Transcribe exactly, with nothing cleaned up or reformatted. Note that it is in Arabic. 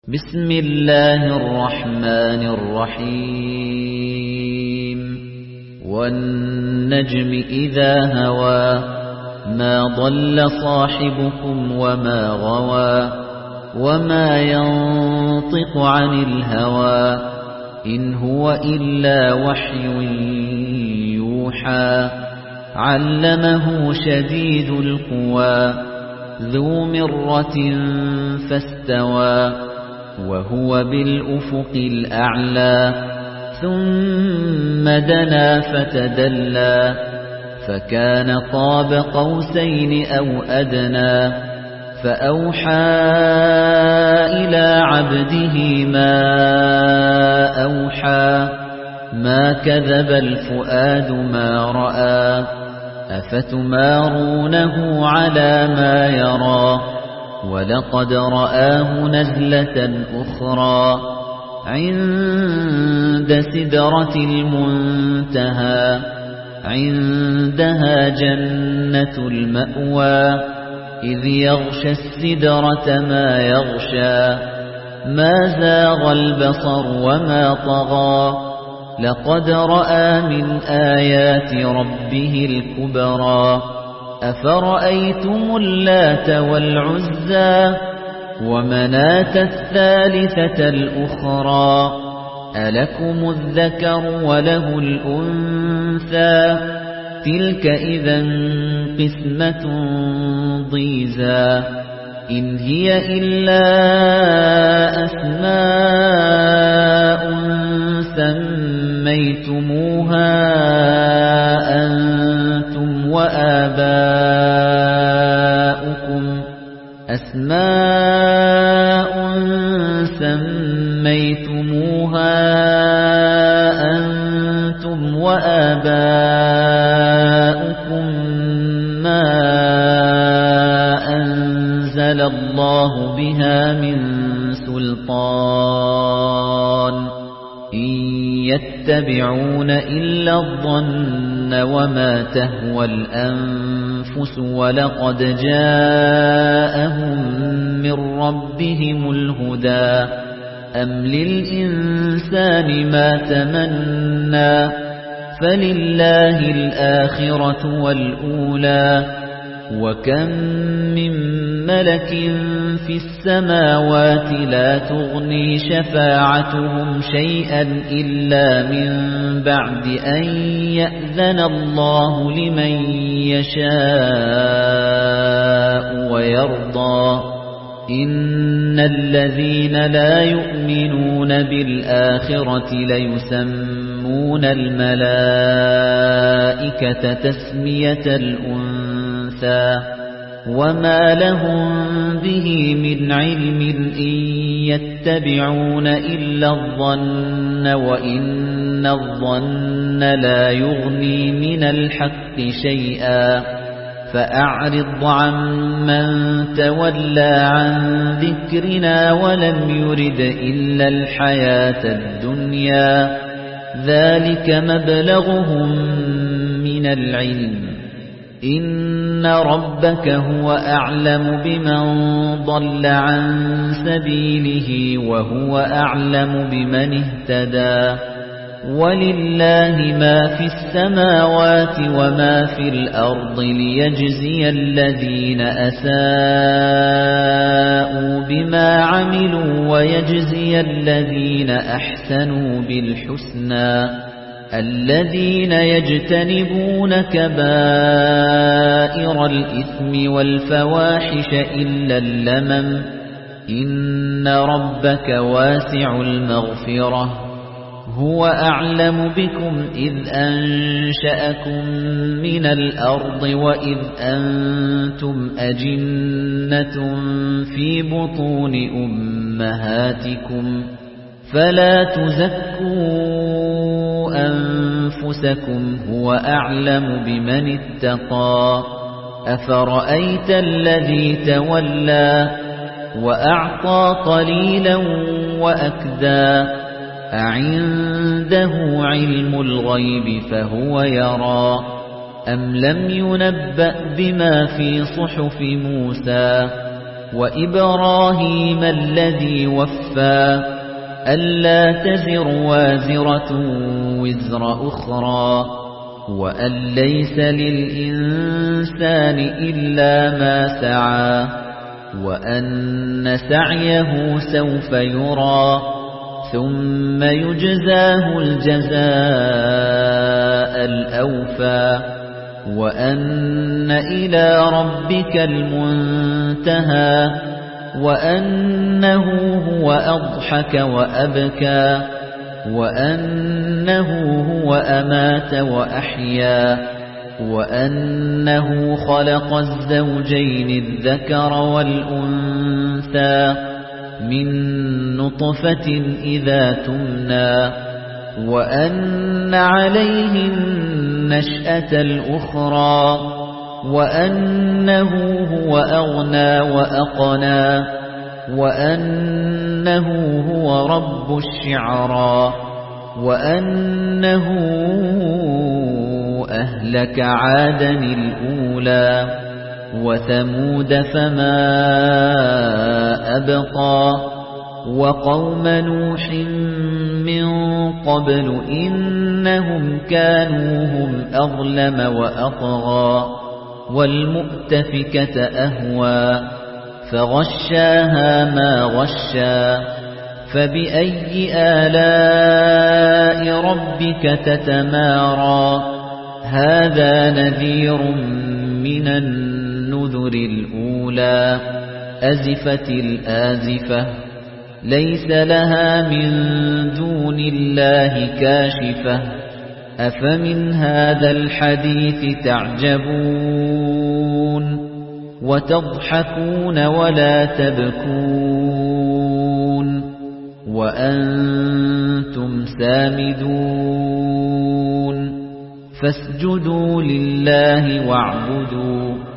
بسم الله الرحمن الرحيم والنجم إذا هوى ما ضل صاحبكم وما غوى وما ينطق عن الهوى إن هو إلا وحي يوحى علمه شديد القوى ذو مرة فاستوى وهو بالأفق الأعلى ثم دنا فتدلى فكان قاب قوسين أو أدنى فأوحى إلى عبده ما أوحى ما كذب الفؤاد ما رأى أفتمارونه على ما يرى ولقد رآه نزلة أخرى عند سدرة المنتهى عندها جنة المأوى إذ يغشى السدرة ما يغشى ما زاغ البصر وما طغى لقد رأى من آيات ربه الكبرى أفرأيتم اللات والعزى ومناة الثالثة الأخرى ألكم الذكر وله الأنثى تلك إذا قسمة ضيزى إن هي إلا أسماء سميتموها أنتم وآباؤكم أسماء سميتموها أنتم وآباؤكم ما أنزل الله بها من سلطان إن يتبعون إلا الظن وما تهوى الأنفس ولقد جاءهم من ربهم الهدى أم للإنسان ما تمنى فلله الآخرة والأولى وكم من ملك في السماوات لا تغني شفاعتهم شيئا إلا من بعد أن يأذن الله لمن يشاء ويرضى إن الذين لا يؤمنون بالآخرة ليسمون الملائكة تسمية الأنثى وما لهم به من علم إن يتبعون إلا الظن وإن الظن لا يغني من الحق شيئا فأعرض عمن تولى عن ذكرنا ولم يرد إلا الحياة الدنيا ذلك مبلغهم من العلم إن ربك هو أعلم بمن ضل عن سبيله وهو أعلم بمن اهتدى ولله ما في السماوات وما في الأرض ليجزي الذين أساءوا بما عملوا ويجزي الذين أحسنوا بالحسنى الذين يجتنبون كبائر الإثم والفواحش إلا اللمم إن ربك واسع المغفرة هو أعلم بكم إذ أنشأكم من الأرض وإذ أنتم أجنة في بطون أمهاتكم فلا تزكوا أنفسكم هو أعلم بمن اتقى أفرأيت الذي تولى وأعطى قليلا وأكدى أعنده علم الغيب فهو يرى أم لم ينبأ بما في صحف موسى وإبراهيم الذي وفى ألا تزر وازرة وزر أخرى وأن ليس للإنسان إلا ما سعى وأن سعيه سوف يرى ثم يجزاه الجزاء الأوفى وأن إلى ربك المنتهى وأنه هو أضحك وأبكى وأنه هو أمات وأحيا وأنه خلق الزوجين الذكر والأنثى من نطفة إذا تمنى وأن عليه النشأة الأخرى وأنه هو أغنى وأقنى وأنه هو رب الشعرى وأنه أهلك عادا الأولى وثمود فما أبقى وقوم نوح من قبل إنهم كانوا هم أظلم وأطغى والمؤتفكة أهوى فغشاها ما غشا فبأي آلاء ربك تتمارى هذا نذير من النذر الأولى أزفت الآزفة ليس لها من دون الله كاشفة أفمن هذا الحديث تعجبون وتضحكون ولا تبكون وأنتم سامدون فاسجدوا لله واعبدوا